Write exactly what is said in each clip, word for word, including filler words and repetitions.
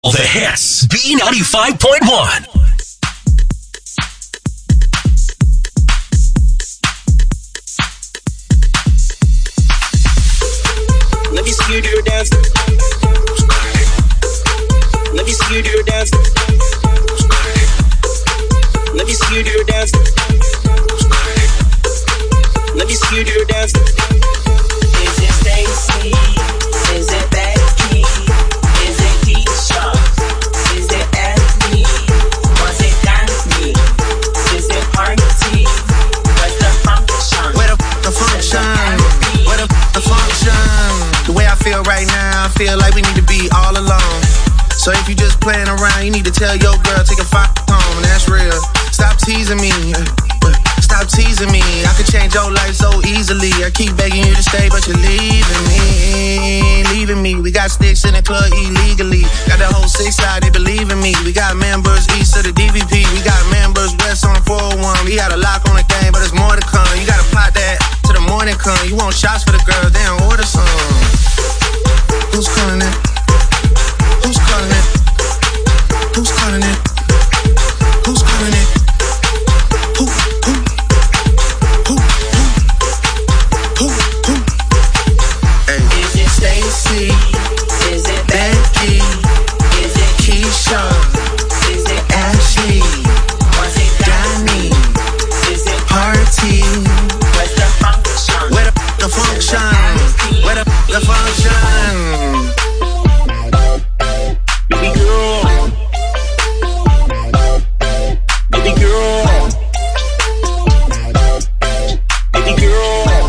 The hits. B ninety-five point one. Let me see you do your dance. Let me see you do your dance. Let me see you do your dance. Let me see you do your dance. Is it Stacy? Is it Becky? Is it Keisha? Is it Anthony? Was it Daphne? Is it Party? Where's the function? Where the f- the function? Where the f- the function? The way I feel right now, I feel like we need to be all alone. So if you just playing around, you need to tell your girl, take a f- home, and that's real. Stop teasing me. Stop teasing me. I could change your life so easily. I keep begging you to stay, but you're leaving me. Leaving me. We got sticks in the club illegally. Got the whole six side, they believe in me. We got members east of the D V P. We got members west on the four oh one. We got a lock on the game, but there's more to come. You gotta pot that till the morning come. You want shots for the girls, then order some. Who's calling it? Who's calling it? Who's calling it? Who's calling it? Who, who, who, who, who, who? Hey. Is it Stacy? Is it Becky? Is it Keisha? Is it Ashley? Was it Danny? Is it Party? Where's the function? Where the the function? Where the the function? Baby girl. Baby girl. Baby girl.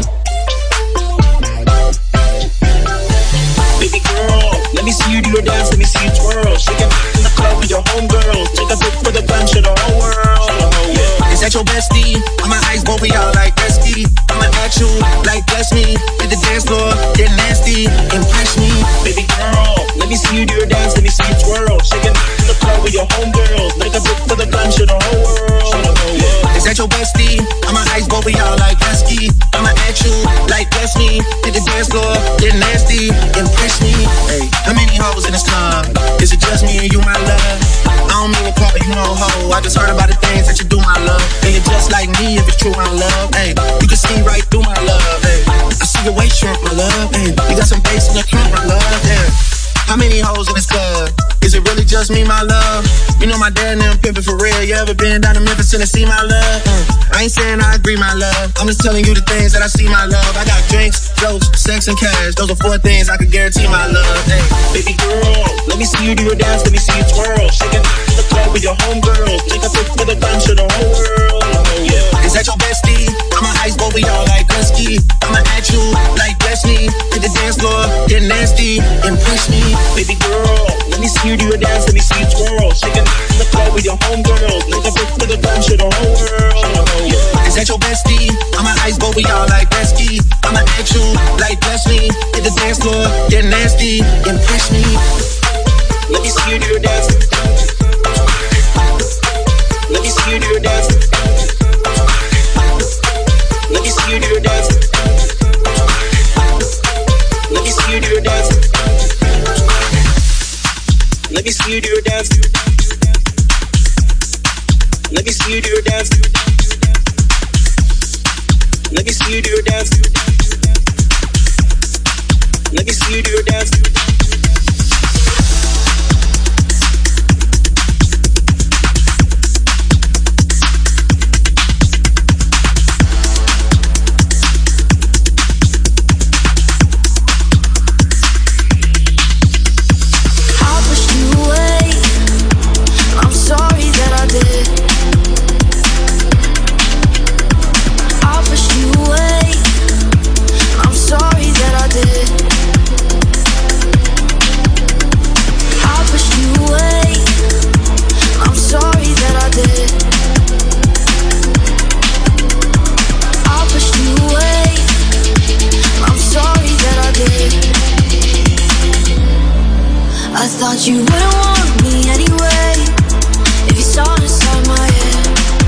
Baby girl. Let me see you do your dance, let me see you twirl. Shake it in the club with your homegirls. Take a pic for the gram, show the whole world. Is that your bestie? I'm an ice boy, we all like Resky. I'ma at you like bless me. Hit the dance floor, get nasty, impress me. Baby girl, let me see you do your dance, let me see you twirl. Shake it in the club with your homegirls. Take a pic for the gram, show the whole world. Is that your bestie? I'm an ice boy, we all like Resky. I'ma at you like bless me. Hit the dance floor, get nasty, impress me. Hey, how many hoes in this club? Is it just me and you, my love? I don't mean to call you no hoe. I just heard about the things that you do, my love. And you're just like me if it's true, my love. Hey, you can see right through my love. Hey, I see your waist shrunk, my love. Hey, you got some bass in the front, my love. Yeah. How many hoes in this club? Is it really just me, my love? You know my dad and them pimpin' for real. You ever been down to Memphis, Tennessee, my love? Uh, I ain't saying I agree, my love. I'm just telling you the things that I see, my love. I got drinks, jokes, sex, and cash. Those are four things I can guarantee, my love. Hey, baby girl, let me see you do your dance, let me see you twirl. Shake it in the club with your homegirls. Take a pic for the gram, show the whole world. Yeah. Is that your bestie? I'm an ice boy, we all like Gretzky. I'ma at you like bless me. Hit the dance floor, get nasty, impress me. Baby girl, let me see you do your dance, let me see you twirl. Shake it in the club with your homegirls. Take a pic for the gram, show the whole world. Yeah. Is that your bestie? I'm an ice boy, we all like Gretzky. I'ma at you like bless me. Hit the dance floor, get nasty, impress me. Let me see you do your dance. Let me see you do your dance. Let me see you do your dance. Let me see you do your dance. Let me see you do your dance. Let me see you do your dance. Let me see you do your dance. Let me see you do your dance. I thought you wouldn't want me anyway, if you saw inside my head.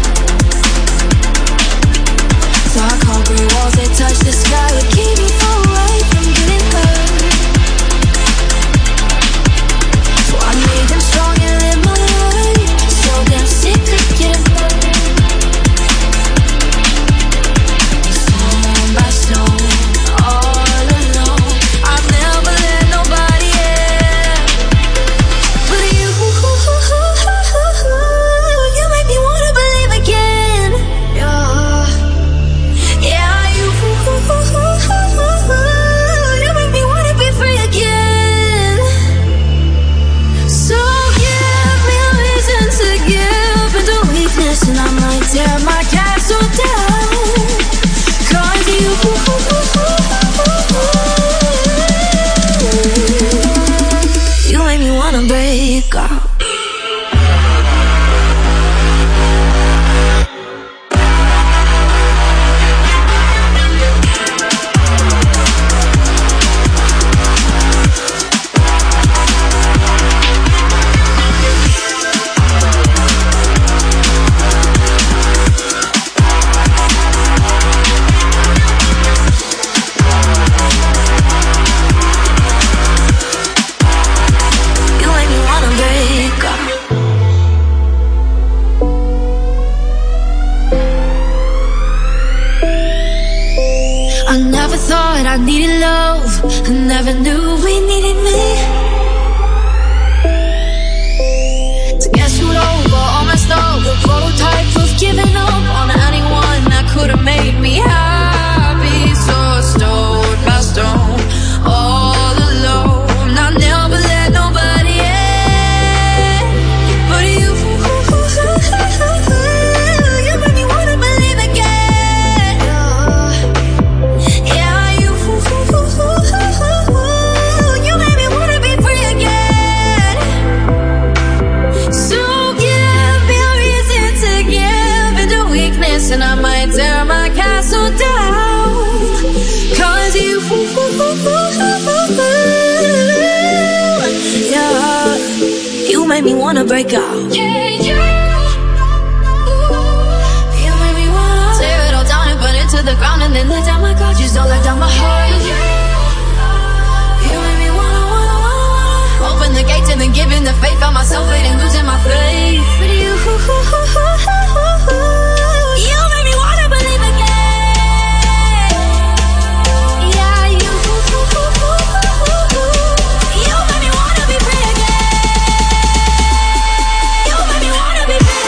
Thought concrete walls that touch the sky would keep me far away from getting hurt. So I made them break up. I needed love, I never knew we needed me. To get screwed over, all messed up, the prototype of giving up on anyone that could have made me happy. So stone by stone, all alone. I never let nobody in, but you, you made me wanna believe again. Yeah. You made me wanna be free again. So give me a reason to give into weakness, and I might tear my castle down. Cause you, yeah, you made me wanna break out. Yeah, you, you made me wanna tear it all down and burn it to the ground, and then let down my guard. You stole like down my heart. Open the gates and then giving the faith on myself, waiting, losing my faith. But you, you made me wanna believe again. Yeah, you, you made me wanna be free again. You made me wanna be free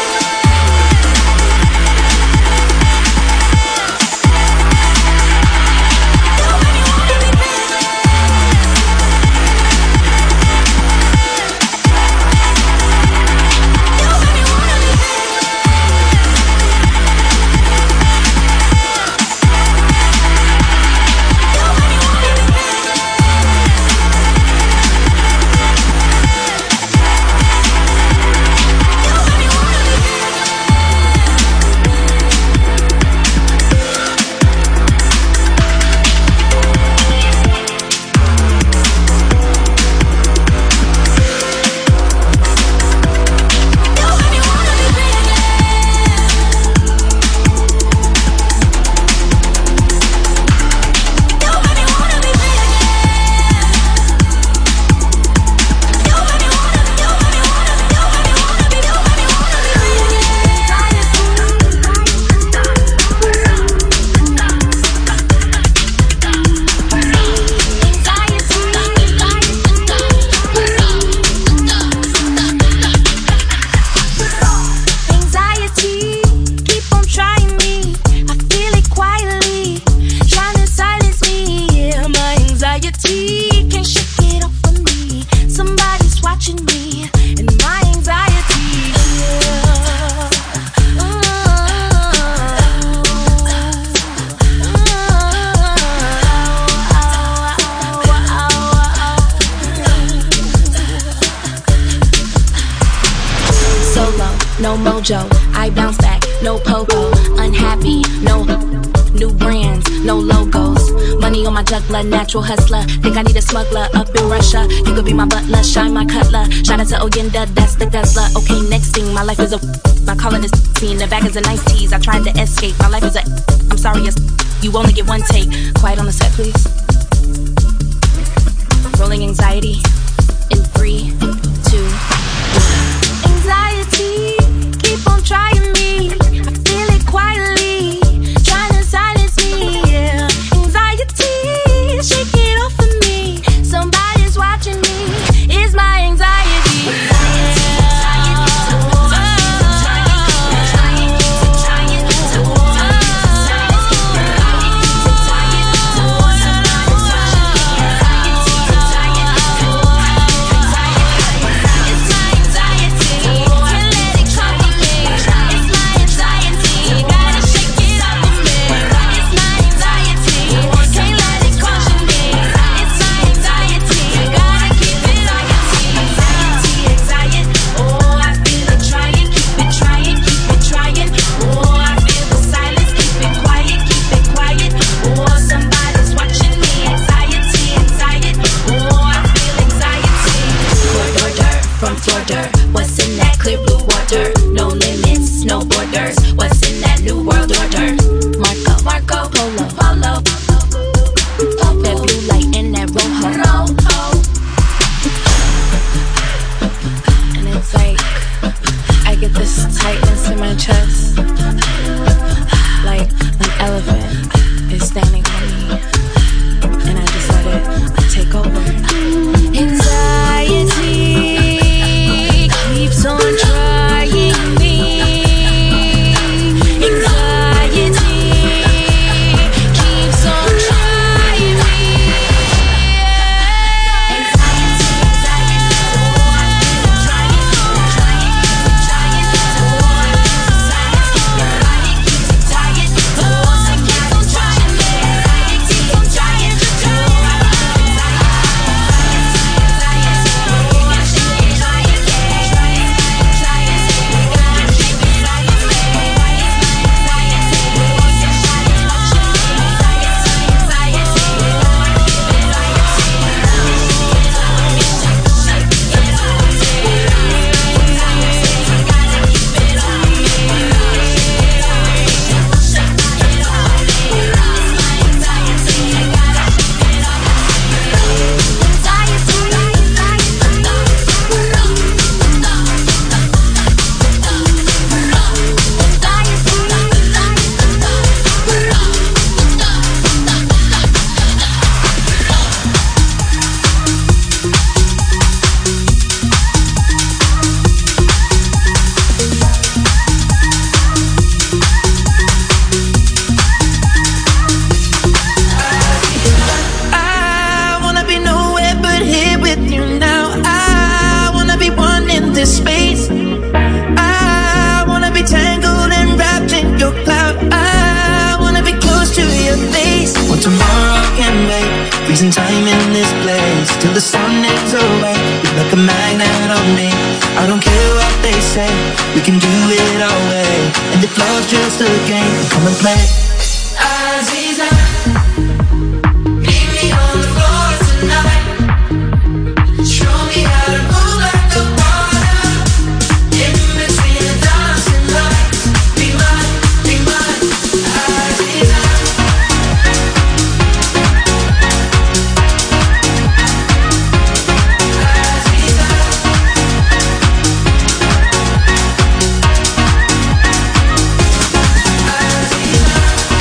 I bounce back, no popo. Unhappy, no new brands, no logos. Money on my juggler, natural hustler. Think I need a smuggler up in Russia. You could be my butler, shine my cutler. Shout out to Oyenda, that's the guzzler. Okay, next thing, my life is a my calling is scene. The bag is a nice tease. I tried to escape. My life is a I'm sorry, it's you only get one take. Quiet on the set, please. Rolling anxiety in three, two, one. Anxiety. Keep on trying me, I feel it quietly, trying to silence me, yeah. Anxiety, shake it off of me, somebody's watching me, it's my anxiety, yeah. It's my What's in that clear blue water? No limits, no borders. What's in that new world order? Marco, Marco, Polo, Polo, that blue light in that rojo, rojo. And it's like I get this tightness in my chest, like an elephant is standing on me, and I just let it take over. Anxiety keeps on trying me. Anxiety keeps on trying me. Anxiety, anxiety, oh, I keep on trying, trying, trying, oh, anxiety, your body keeps you tired, oh, I keep on trying, anxiety, I'm trying, oh, freezing time in this place till the sun is away. You're like a magnet on me. I don't care what they say, we can do it our way. And if love's just a game, come and play. Aziza, meet me on the floor tonight. Show me how to move like the water. In between the dancing lights. Be mine, be mine, Aziza. Aziza.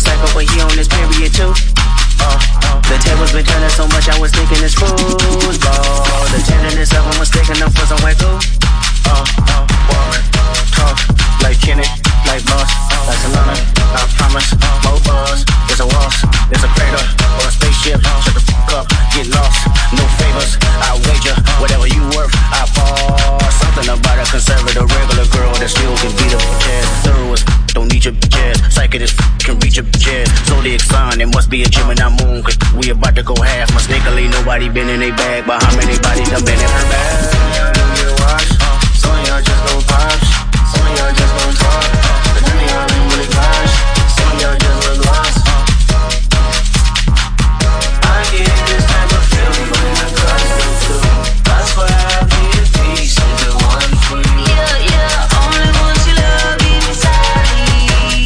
psycho, but he on his period too. Uh, uh, the tables been turning so much, I was thinking it's foosball. The tenderness of him was taking up for some white goo. Uh, uh, Warren, talk like Kenny, like Boss, like Solana. I promise, more buzz. There's a waltz, there's a crater, or a spaceship. Shut the fuck up, get lost. No favors, I wager whatever you worth. I fall. Something about a conservative regular girl that still can beat up your chest. Thorough as don't need your chest. Psychic as can reach your chest. Zodiac sign, it must be a Gemini moon. Cause we about to go half. Mistakenly, nobody been in a bag, but how many bodies done been in her bag? Don't get washed. Some of y'all just go pops. Some of y'all just go talk. But none of y'all ain't really gosh. Some of y'all just look lost. I get this type of feeling when I got you too. That's why I be at peace with the one for you. Yeah, yeah, only one you love inside me.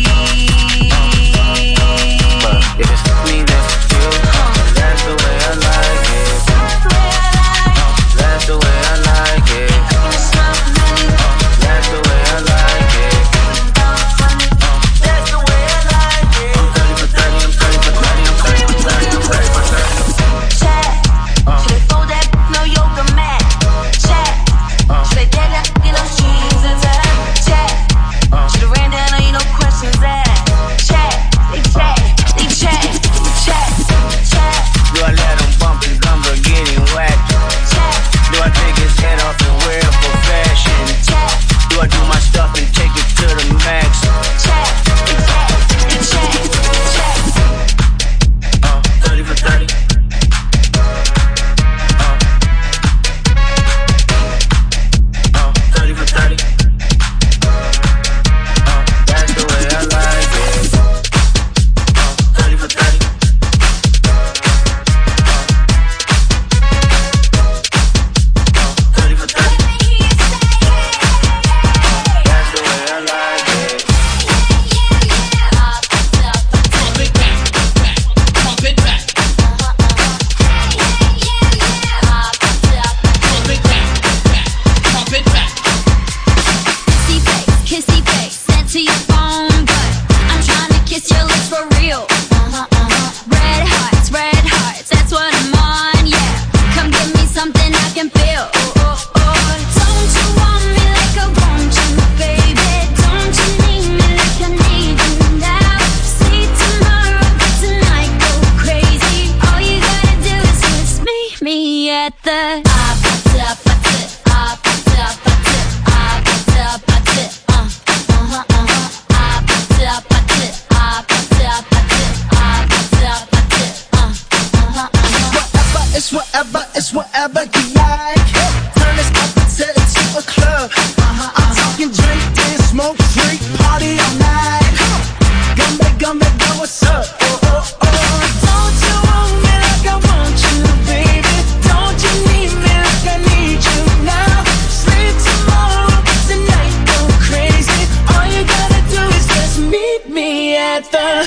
But if it's me, that's you. That's the way I like it. That's the way I like it. That's the way I like it. That's the way I like it. I'm thirty for thirty, I'm thirty for thirty, I'm thirty for thirty, I'm thirty for thirty. Chat, should they fold that no yoga mat? Chat, should they tag that in those jeans and that? Chat, should've ran down on you, no questions asked. Chat, they chat, they chat, they chat, chat. Do I let him bump his gums or get him whacked? Chat, Do I take his head off and wear it for fashion? chat, Do I do my stuff and take it to the max? chat, they chat, they chat, chat. Uh, thirty for thirty. Uh, uh, thirty for thirty. Uh, that's the way I like it. Uh, thirty for thirty. Uh, thirty for thirty. That's the way I like it. Pump it back, pump it back, pump it back. Kissy face, kissy face, sent to your phone, but I'm trying to kiss your lips for real. Uh-huh, uh-huh. Red hearts, red hearts, that's what I'm on, yeah. Come give me something I can feel. Oh, oh, oh. Don't you want me like I want you, baby? Don't you need me like I need you now? See tomorrow, but tonight go crazy. All you gotta do is just meet me at the It's whatever, it's whatever you like. Turn this up and set it to a club. Uh-huh, I'm talking drink, dance, smoke, freak, party all night. Gumbe, gumbe, go, what's up? Oh, oh, oh. Don't you want me like I want you, baby? Don't you need me like I need you now? Sleep tomorrow, tonight go crazy. All you gotta do is just meet me at the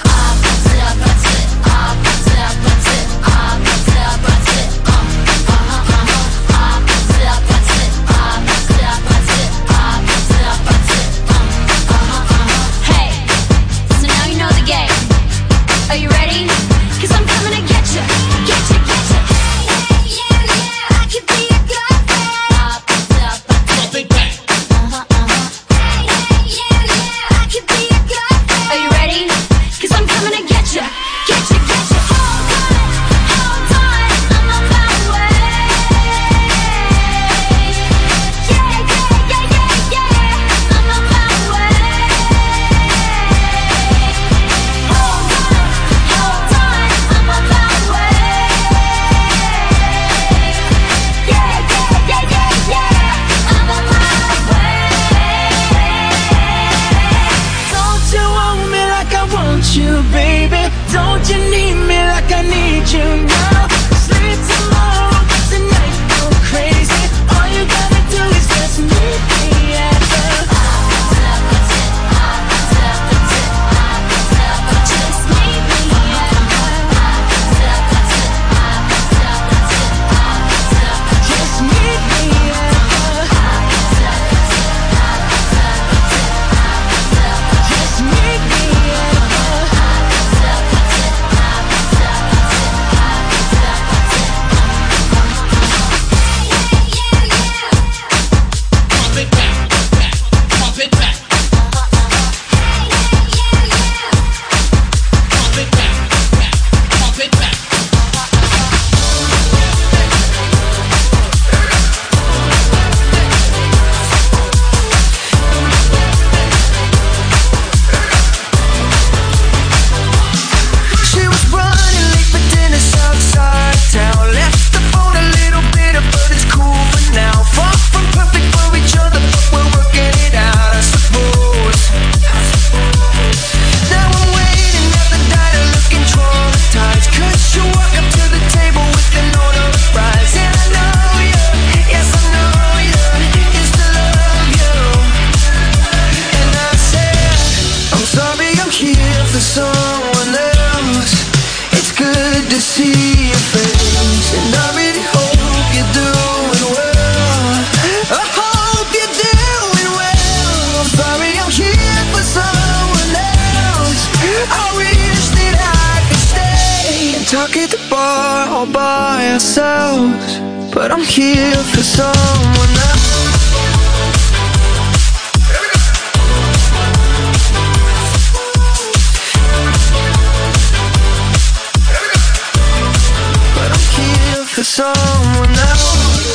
talk at the bar all by ourselves, but I'm here for someone else. But I'm here for someone else.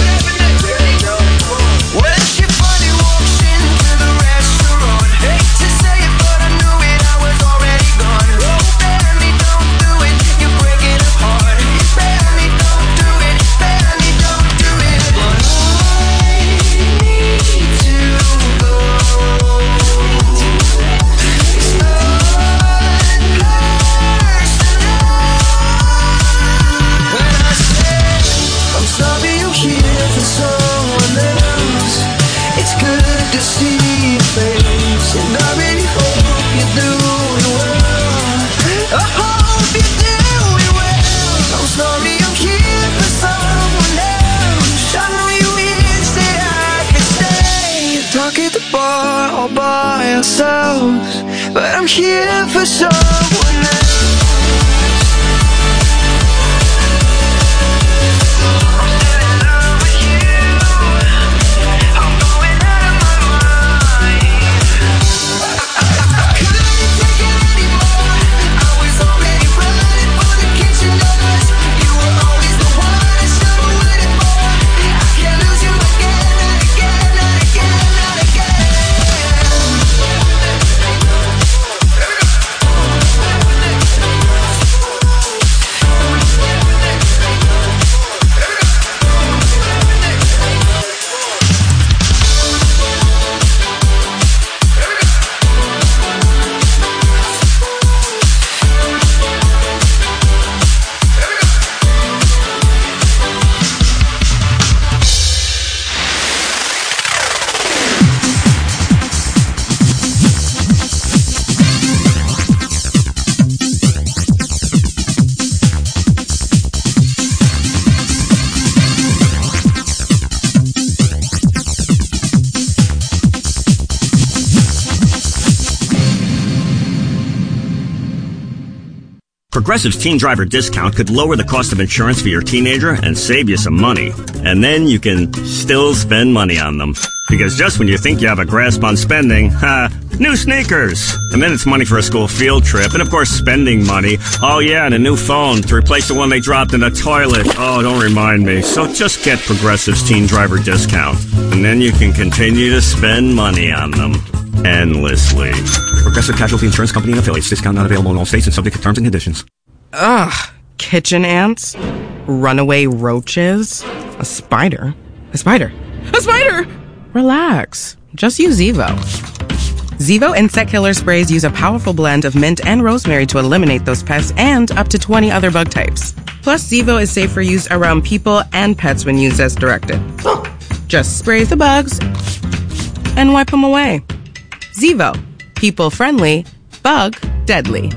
When she finally walks into the restaurant, hate to say it, but I knew it, I was already gone. Oh, baby, don't do it, you're breaking it apart. Baby, don't do it, baby, don't do it. But I need to go. It's not personal. When I said I'm sorry, you're here for someone else, it's good to see your face, and I really hope you're doing well. I hope you're doing well. I'm sorry, I'm here for someone else. I know you wish that I could stay, talk at the bar all by ourselves, but I'm here for someone else. Progressive's Teen Driver discount could lower the cost of insurance for your teenager and save you some money. And then you can still spend money on them. Because just when you think you have a grasp on spending, ha, new sneakers. And then it's money for a school field trip. And of course, spending money. Oh yeah, and a new phone to replace the one they dropped in the toilet. Oh, don't remind me. So just get Progressive's Teen Driver discount. And then you can continue to spend money on them. Endlessly. Progressive Casualty Insurance Company and affiliates. Discount not available in all states and subject to terms and conditions. Ugh. Kitchen ants? Runaway roaches? A spider? A spider? A spider! Relax. Just use Zevo. Zevo insect killer sprays use a powerful blend of mint and rosemary to eliminate those pests and up to twenty other bug types. Plus, Zevo is safe for use around people and pets when used as directed. Just spray the bugs and wipe them away. Zevo. People friendly, bug deadly.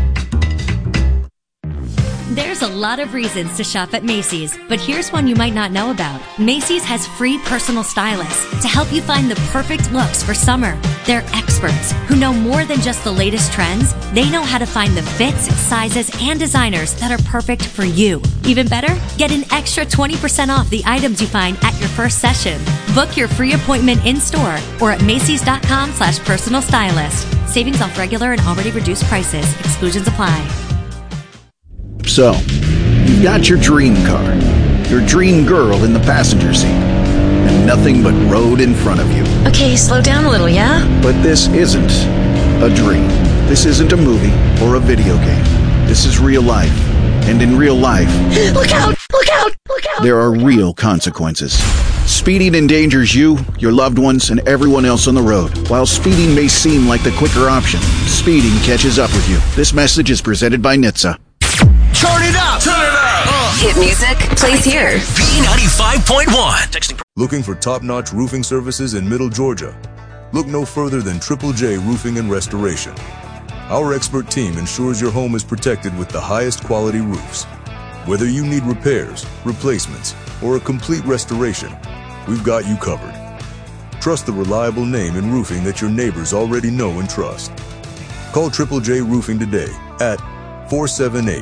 There's a lot of reasons to shop at Macy's, but here's one you might not know about. Macy's has free personal stylists to help you find the perfect looks for summer. They're experts who know more than just the latest trends. They know how to find the fits, sizes, and designers that are perfect for you. Even better, get an extra twenty percent off the items you find at your first session. Book your free appointment in-store or at Macy's.com slash personal stylist. Savings off regular and already reduced prices. Exclusions apply. So, you've got your dream car, your dream girl in the passenger seat, and nothing but road in front of you. Okay, slow down a little, yeah? But this isn't a dream. This isn't a movie or a video game. This is real life. And in real life, look out! Look out! Look out! There are real consequences. Speeding endangers you, your loved ones, and everyone else on the road. While speeding may seem like the quicker option, speeding catches up with you. This message is presented by N H T S A. Turn it up! Turn it up! Uh. Hit music plays here. B ninety-five point one. Looking for top-notch roofing services in Middle Georgia? Look no further than Triple J Roofing and Restoration. Our expert team ensures your home is protected with the highest quality roofs. Whether you need repairs, replacements, or a complete restoration, we've got you covered. Trust the reliable name in roofing that your neighbors already know and trust. Call Triple J Roofing today at four seven eight,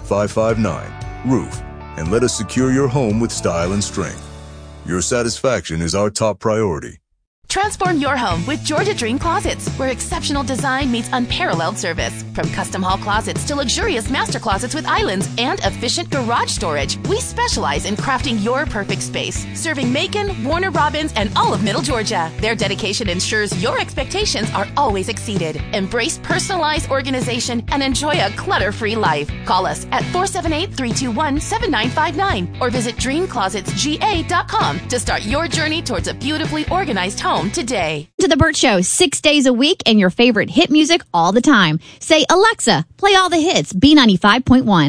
five five nine, roof, and let us secure your home with style and strength. Your satisfaction is our top priority. Transform your home with Georgia Dream Closets, where exceptional design meets unparalleled service. From custom hall closets to luxurious master closets with islands and efficient garage storage, we specialize in crafting your perfect space, serving Macon, Warner Robins, and all of Middle Georgia. Their dedication ensures your expectations are always exceeded. Embrace personalized organization and enjoy a clutter-free life. Call us at four seven eight, three two one, seven nine five nine or visit dream closets g a dot com to start your journey towards a beautifully organized home today. To The Burt Show, six days a week and your favorite hit music all the time. Say, Alexa, play all the hits, B ninety-five point one.